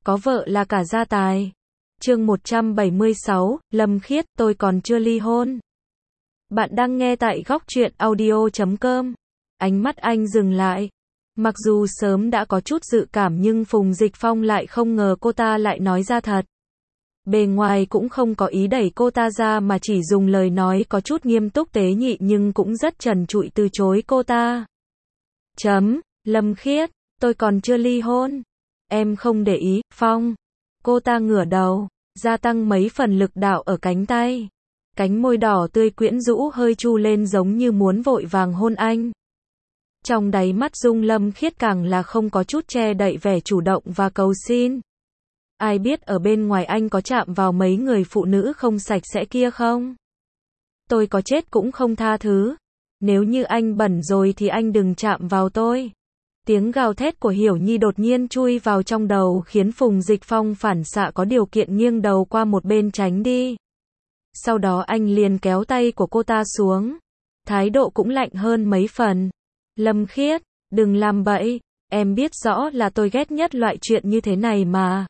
có vợ là cả gia tài. Chương 176, Lâm Khiết, tôi còn chưa ly hôn. Bạn đang nghe tại góc truyện audio.com. Ánh mắt anh dừng lại. Mặc dù sớm đã có chút dự cảm nhưng Phùng Dịch Phong lại không ngờ cô ta lại nói ra thật. Bề ngoài cũng không có ý đẩy cô ta ra mà chỉ dùng lời nói có chút nghiêm túc tế nhị nhưng cũng rất trần trụi từ chối cô ta. Lâm Khiết, tôi còn chưa ly hôn. Em không để ý, Phong. Cô ta ngửa đầu, gia tăng mấy phần lực đạo ở cánh tay. Cánh môi đỏ tươi quyến rũ hơi chu lên giống như muốn vội vàng hôn anh. Trong đáy mắt Dung Lâm Khiết càng là không có chút che đậy vẻ chủ động và cầu xin. Ai biết ở bên ngoài anh có chạm vào mấy người phụ nữ không sạch sẽ kia không? Tôi có chết cũng không tha thứ. Nếu như anh bẩn rồi thì anh đừng chạm vào tôi. Tiếng gào thét của Hiểu Nhi đột nhiên chui vào trong đầu khiến Phùng Dịch Phong phản xạ có điều kiện nghiêng đầu qua một bên tránh đi. Sau đó anh liền kéo tay của cô ta xuống. Thái độ cũng lạnh hơn mấy phần. Lâm Khiết, đừng làm bậy. Em biết rõ là tôi ghét nhất loại chuyện như thế này mà.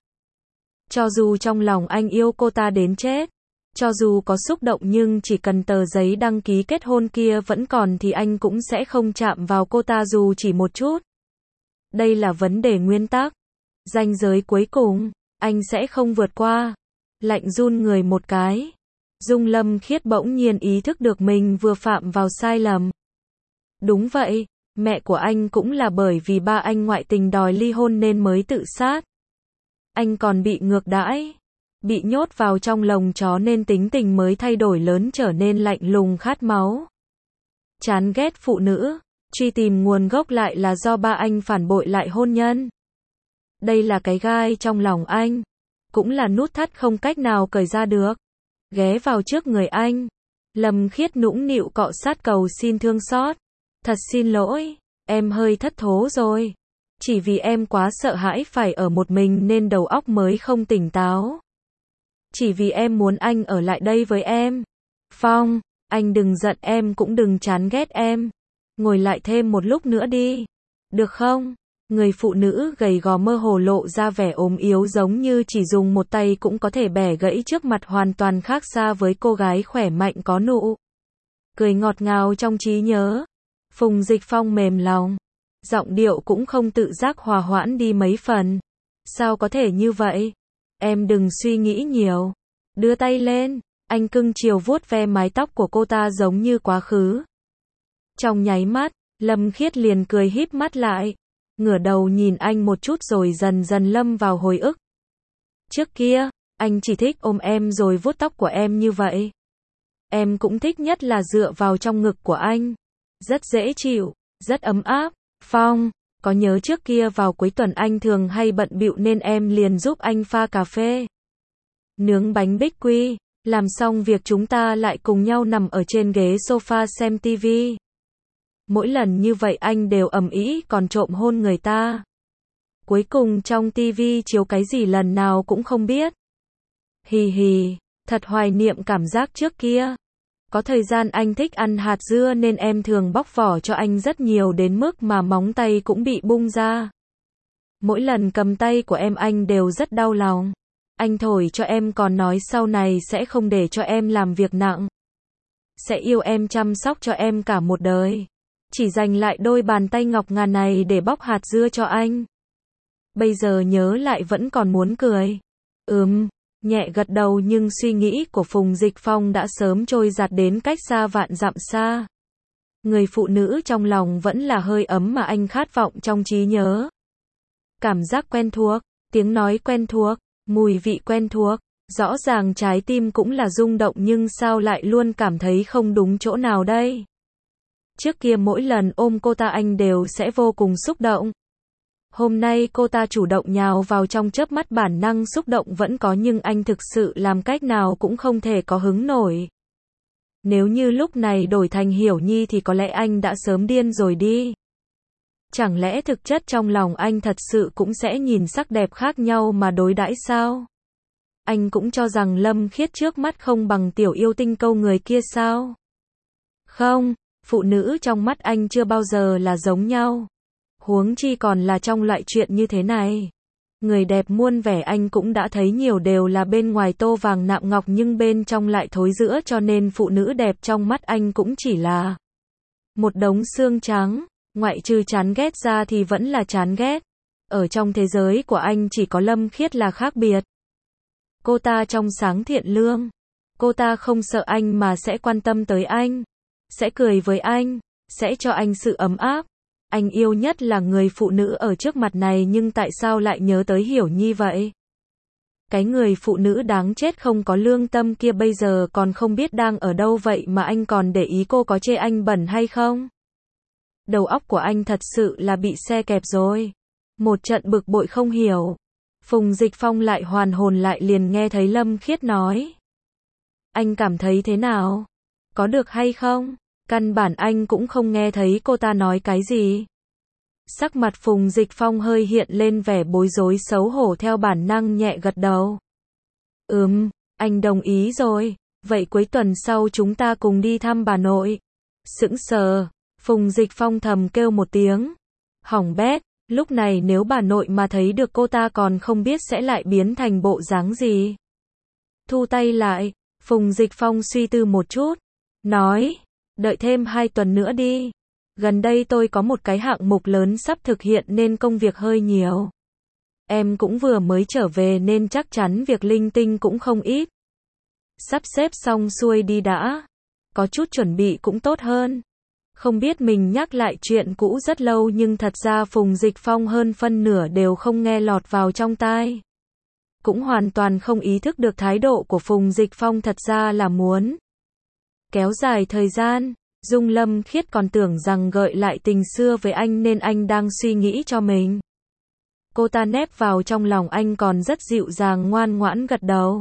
Cho dù trong lòng anh yêu cô ta đến chết. Cho dù có xúc động nhưng chỉ cần tờ giấy đăng ký kết hôn kia vẫn còn thì anh cũng sẽ không chạm vào cô ta dù chỉ một chút. Đây là vấn đề nguyên tắc. Ranh giới cuối cùng, anh sẽ không vượt qua. Lạnh run người một cái. Dung Lâm Khiết bỗng nhiên ý thức được mình vừa phạm vào sai lầm. Đúng vậy, mẹ của anh cũng là bởi vì ba anh ngoại tình đòi ly hôn nên mới tự sát. Anh còn bị ngược đãi. Bị nhốt vào trong lồng chó nên tính tình mới thay đổi lớn trở nên lạnh lùng khát máu. Chán ghét phụ nữ. Truy tìm nguồn gốc lại là do ba anh phản bội lại hôn nhân. Đây là cái gai trong lòng anh. Cũng là nút thắt không cách nào cởi ra được. Ghé vào trước người anh. Lâm Khiết nũng nịu cọ sát cầu xin thương xót. Thật xin lỗi, em hơi thất thố rồi. Chỉ vì em quá sợ hãi phải ở một mình nên đầu óc mới không tỉnh táo. Chỉ vì em muốn anh ở lại đây với em. Phong, anh đừng giận em cũng đừng chán ghét em. Ngồi lại thêm một lúc nữa đi. Được không? Người phụ nữ gầy gò mơ hồ lộ ra vẻ ốm yếu giống như chỉ dùng một tay cũng có thể bẻ gãy trước mặt hoàn toàn khác xa với cô gái khỏe mạnh có nụ cười ngọt ngào trong trí nhớ. Phùng Dịch Phong mềm lòng. Giọng điệu cũng không tự giác hòa hoãn đi mấy phần. Sao có thể như vậy? Em đừng suy nghĩ nhiều. Đưa tay lên. Anh cưng chiều vuốt ve mái tóc của cô ta giống như quá khứ. Trong nháy mắt, Lâm Khiết liền cười híp mắt lại. Ngửa đầu nhìn anh một chút rồi dần dần lâm vào hồi ức. Trước kia, anh chỉ thích ôm em rồi vuốt tóc của em như vậy. Em cũng thích nhất là dựa vào trong ngực của anh. Rất dễ chịu, rất ấm áp. Phong, có nhớ trước kia vào cuối tuần anh thường hay bận bịu nên em liền giúp anh pha cà phê, nướng bánh bích quy, làm xong việc chúng ta lại cùng nhau nằm ở trên ghế sofa xem tivi. Mỗi lần như vậy anh đều ầm ĩ còn trộm hôn người ta. Cuối cùng trong tivi chiếu cái gì lần nào cũng không biết. Hì hì, thật hoài niệm cảm giác trước kia. Có thời gian anh thích ăn hạt dưa nên em thường bóc vỏ cho anh rất nhiều đến mức mà móng tay cũng bị bung ra. Mỗi lần cầm tay của em anh đều rất đau lòng. Anh thổi cho em còn nói sau này sẽ không để cho em làm việc nặng. Sẽ yêu em chăm sóc cho em cả một đời. Chỉ dành lại đôi bàn tay ngọc ngà này để bóc hạt dưa cho anh. Bây giờ nhớ lại vẫn còn muốn cười. Nhẹ gật đầu nhưng suy nghĩ của Phùng Dịch Phong đã sớm trôi giạt đến cách xa vạn dặm xa. Người phụ nữ trong lòng vẫn là hơi ấm mà anh khát vọng trong trí nhớ. Cảm giác quen thuộc, tiếng nói quen thuộc, mùi vị quen thuộc. Rõ ràng trái tim cũng là rung động nhưng sao lại luôn cảm thấy không đúng chỗ nào đây? Trước kia mỗi lần ôm cô ta anh đều sẽ vô cùng xúc động. Hôm nay cô ta chủ động nhào vào trong chớp mắt bản năng xúc động vẫn có nhưng anh thực sự làm cách nào cũng không thể có hứng nổi. Nếu như lúc này đổi thành Hiểu Nhi thì có lẽ anh đã sớm điên rồi đi. Chẳng lẽ thực chất trong lòng anh thật sự cũng sẽ nhìn sắc đẹp khác nhau mà đối đãi sao? Anh cũng cho rằng Lâm Khiết trước mắt không bằng tiểu yêu tinh câu người kia sao? Không, phụ nữ trong mắt anh chưa bao giờ là giống nhau. Huống chi còn là trong loại chuyện như thế này. Người đẹp muôn vẻ anh cũng đã thấy nhiều đều là bên ngoài tô vàng nạm ngọc nhưng bên trong lại thối rữa, cho nên phụ nữ đẹp trong mắt anh cũng chỉ là một đống xương trắng, ngoại trừ chán ghét ra thì vẫn là chán ghét. Ở trong thế giới của anh chỉ có Lâm Khiết là khác biệt. Cô ta trong sáng thiện lương. Cô ta không sợ anh mà sẽ quan tâm tới anh. Sẽ cười với anh. Sẽ cho anh sự ấm áp. Anh yêu nhất là người phụ nữ ở trước mặt này, nhưng tại sao lại nhớ tới Hiểu Nhi vậy? Cái người phụ nữ đáng chết không có lương tâm kia bây giờ còn không biết đang ở đâu vậy mà anh còn để ý cô có chê anh bẩn hay không? Đầu óc của anh thật sự là bị xe kẹp rồi. Một trận bực bội không hiểu. Phùng Dịch Phong lại hoàn hồn lại liền nghe thấy Lâm Khiết nói. Anh cảm thấy thế nào? Có được hay không? Căn bản anh cũng không nghe thấy cô ta nói cái gì. Sắc mặt Phùng Dịch Phong hơi hiện lên vẻ bối rối xấu hổ, theo bản năng nhẹ gật đầu. Anh đồng ý rồi. Vậy cuối tuần sau chúng ta cùng đi thăm bà nội. Sững sờ, Phùng Dịch Phong thầm kêu một tiếng. Hỏng bét, lúc này nếu bà nội mà thấy được cô ta còn không biết sẽ lại biến thành bộ dáng gì. Thu tay lại, Phùng Dịch Phong suy tư một chút. Nói, đợi thêm 2 tuần nữa đi. Gần đây tôi có một cái hạng mục lớn sắp thực hiện nên công việc hơi nhiều. Em cũng vừa mới trở về nên chắc chắn việc linh tinh cũng không ít. Sắp xếp xong xuôi đi đã. Có chút chuẩn bị cũng tốt hơn. Không biết mình nhắc lại chuyện cũ rất lâu nhưng thật ra Phùng Dịch Phong hơn phân nửa đều không nghe lọt vào trong tai. Cũng hoàn toàn không ý thức được thái độ của Phùng Dịch Phong thật ra là muốn kéo dài thời gian. Dung Lâm Khiết còn tưởng rằng gợi lại tình xưa với anh nên anh đang suy nghĩ cho mình. Cô ta nép vào trong lòng anh còn rất dịu dàng ngoan ngoãn gật đầu.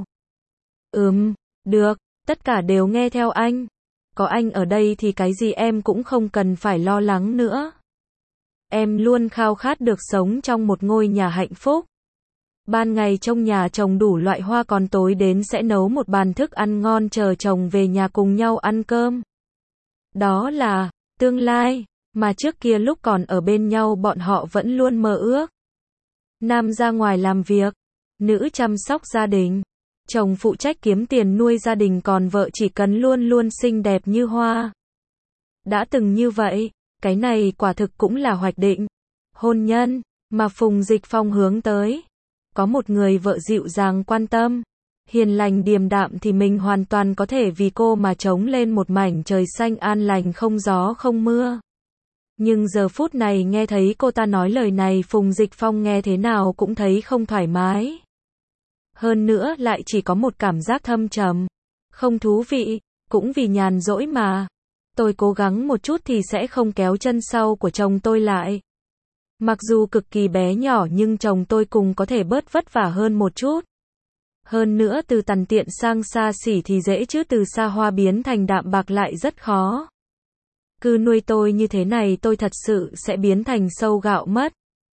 Được, tất cả đều nghe theo anh. Có anh ở đây thì cái gì em cũng không cần phải lo lắng nữa. Em luôn khao khát được sống trong một ngôi nhà hạnh phúc. Ban ngày trong nhà trồng đủ loại hoa, còn tối đến sẽ nấu một bàn thức ăn ngon chờ chồng về nhà cùng nhau ăn cơm. Đó là tương lai mà trước kia lúc còn ở bên nhau bọn họ vẫn luôn mơ ước. Nam ra ngoài làm việc, nữ chăm sóc gia đình, chồng phụ trách kiếm tiền nuôi gia đình, còn vợ chỉ cần luôn luôn xinh đẹp như hoa. Đã từng như vậy, cái này quả thực cũng là hoạch định hôn nhân mà Phùng Dịch Phong hướng tới. Có một người vợ dịu dàng quan tâm, hiền lành điềm đạm thì mình hoàn toàn có thể vì cô mà trống lên một mảnh trời xanh an lành không gió không mưa. Nhưng giờ phút này nghe thấy cô ta nói lời này, Phùng Dịch Phong nghe thế nào cũng thấy không thoải mái. Hơn nữa lại chỉ có một cảm giác thâm trầm, không thú vị, cũng vì nhàn rỗi mà. Tôi cố gắng một chút thì sẽ không kéo chân sau của chồng tôi lại. Mặc dù cực kỳ bé nhỏ nhưng chồng tôi cùng có thể bớt vất vả hơn một chút. Hơn nữa từ tằn tiện sang xa xỉ thì dễ chứ từ xa hoa biến thành đạm bạc lại rất khó. Cứ nuôi tôi như thế này tôi thật sự sẽ biến thành sâu gạo mất.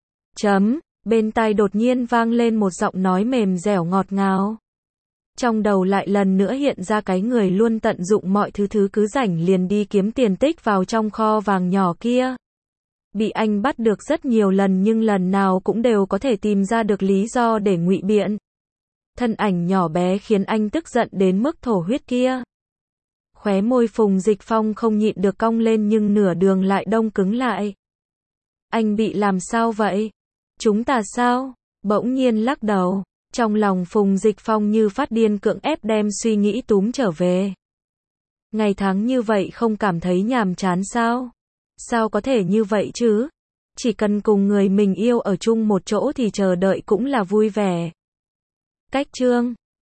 Bên tai đột nhiên vang lên một giọng nói mềm dẻo ngọt ngào. Trong đầu lại lần nữa hiện ra cái người luôn tận dụng mọi thứ cứ rảnh liền đi kiếm tiền tích vào trong kho vàng nhỏ kia. Bị anh bắt được rất nhiều lần nhưng lần nào cũng đều có thể tìm ra được lý do để ngụy biện. Thân ảnh nhỏ bé khiến anh tức giận đến mức thổ huyết kia. Khóe môi Phùng Dịch Phong không nhịn được cong lên nhưng nửa đường lại đông cứng lại. Anh bị làm sao vậy? Chúng ta sao? Bỗng nhiên lắc đầu. Trong lòng Phùng Dịch Phong như phát điên cưỡng ép đem suy nghĩ túm trở về. Ngày tháng như vậy không cảm thấy nhàm chán sao? Sao có thể như vậy chứ? Chỉ cần cùng người mình yêu ở chung một chỗ thì chờ đợi cũng là vui vẻ. Cách chương